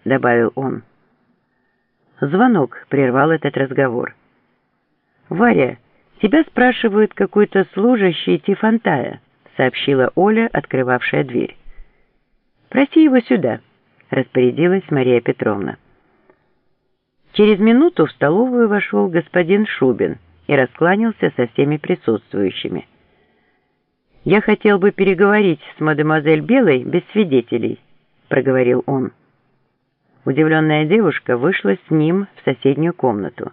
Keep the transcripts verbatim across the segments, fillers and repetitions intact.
— добавил он. Звонок прервал этот разговор. «Варя, тебя спрашивает какой-то служащий Тифонтая», — сообщила Оля, открывавшая дверь. «Проси его сюда», — распорядилась Мария Петровна. Через минуту в столовую вошел господин Шубин и раскланялся со всеми присутствующими. «Я хотел бы переговорить с мадемуазель Белой без свидетелей», — проговорил он. Удивленная девушка вышла с ним в соседнюю комнату.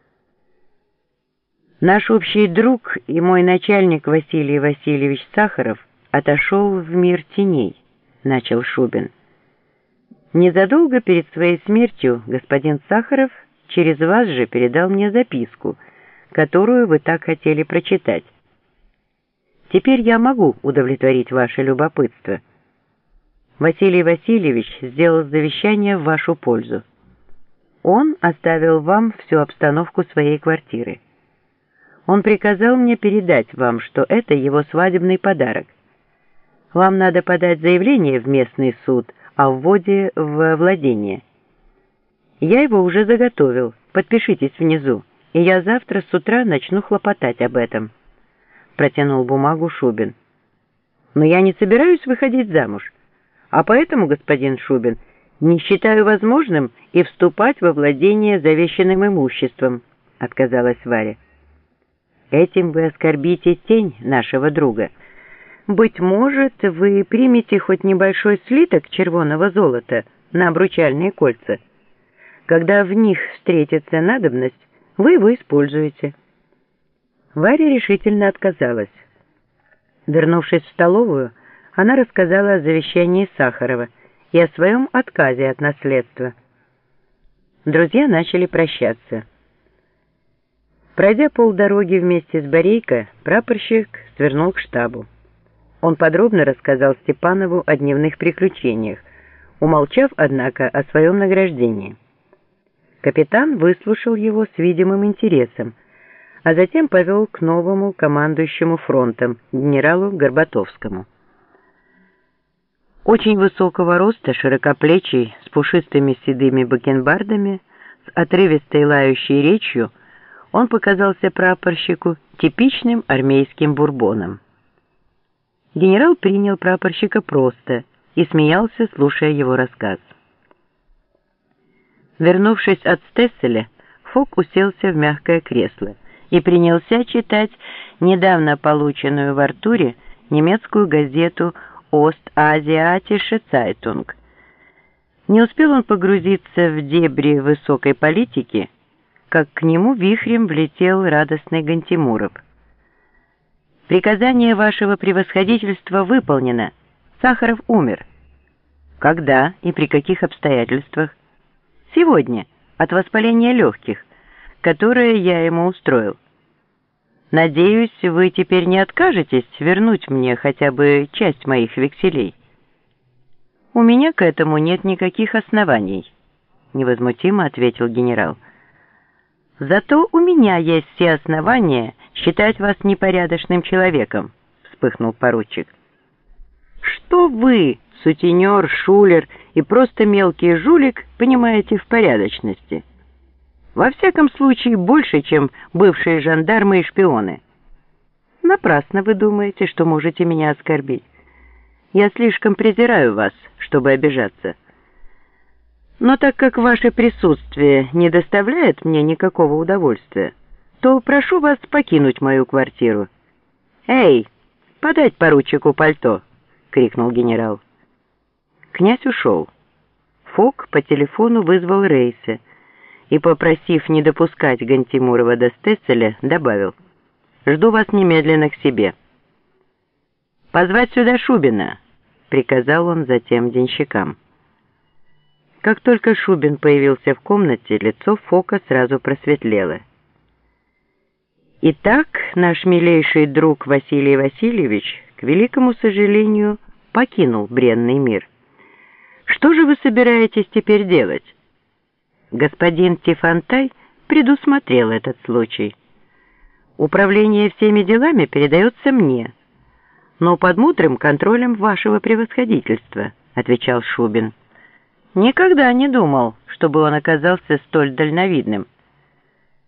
«Наш общий друг и мой начальник Василий Васильевич Сахаров отошел в мир теней», — начал Шубин. «Незадолго перед своей смертью господин Сахаров через вас же передал мне записку, которую вы так хотели прочитать. Теперь я могу удовлетворить ваше любопытство. Василий Васильевич сделал завещание в вашу пользу. Он оставил вам всю обстановку своей квартиры. Он приказал мне передать вам, что это его свадебный подарок. Вам надо подать заявление в местный суд о вводе в владение. Я его уже заготовил, подпишитесь внизу, и я завтра с утра начну хлопотать об этом», — протянул бумагу Шубин. «Но я не собираюсь выходить замуж. А поэтому, господин Шубин, не считаю возможным и вступать во владение завещанным имуществом», — отказалась Варя. «Этим вы оскорбите тень нашего друга. Быть может, вы примете хоть небольшой слиток червоного золота на обручальные кольца. Когда в них встретится надобность, вы его используете». Варя решительно отказалась. Вернувшись в столовую, она рассказала о завещании Сахарова и о своем отказе от наследства. Друзья начали прощаться. Пройдя полдороги вместе с Борейко, прапорщик свернул к штабу. Он подробно рассказал Степанову о дневных приключениях, умолчав, однако, о своем награждении. Капитан выслушал его с видимым интересом, а затем повел к новому командующему фронтом, генералу Горбатовскому. Очень высокого роста, широкоплечий, с пушистыми седыми бакенбардами, с отрывистой лающей речью, он показался прапорщику типичным армейским бурбоном. Генерал принял прапорщика просто и смеялся, слушая его рассказ. Вернувшись от Стесселя, Фок уселся в мягкое кресло и принялся читать недавно полученную в Артуре немецкую газету «Ост-Азиатисche Zeitung». Не успел он погрузиться в дебри высокой политики, как к нему вихрем влетел радостный Гантимуров. «Приказание вашего превосходительства выполнено. Сахаров умер». «Когда и при каких обстоятельствах?» «Сегодня, от воспаления легких, которое я ему устроил. Надеюсь, вы теперь не откажетесь вернуть мне хотя бы часть моих векселей». «У меня к этому нет никаких оснований», — невозмутимо ответил генерал. «Зато у меня есть все основания считать вас непорядочным человеком», — вспыхнул поручик. «Что вы, сутенер, шулер и просто мелкий жулик, понимаете в порядочности? Во всяком случае, больше, чем бывшие жандармы и шпионы. Напрасно вы думаете, что можете меня оскорбить. Я слишком презираю вас, чтобы обижаться. Но так как ваше присутствие не доставляет мне никакого удовольствия, то прошу вас покинуть мою квартиру». «Эй, подать поручику пальто!» — крикнул генерал. Князь ушел. Фок по телефону вызвал Рейса и, попросив не допускать Гантимурова до Стесселя, добавил: «Жду вас немедленно к себе». «Позвать сюда Шубина», — приказал он затем денщикам. Как только Шубин появился в комнате, лицо Фока сразу просветлело. «Итак, наш милейший друг Василий Васильевич, к великому сожалению, покинул бренный мир. Что же вы собираетесь теперь делать?» Господин Тифонтай предусмотрел этот случай. «Управление всеми делами передается мне, но под мудрым контролем вашего превосходительства», — отвечал Шубин. Никогда не думал, чтобы он оказался столь дальновидным.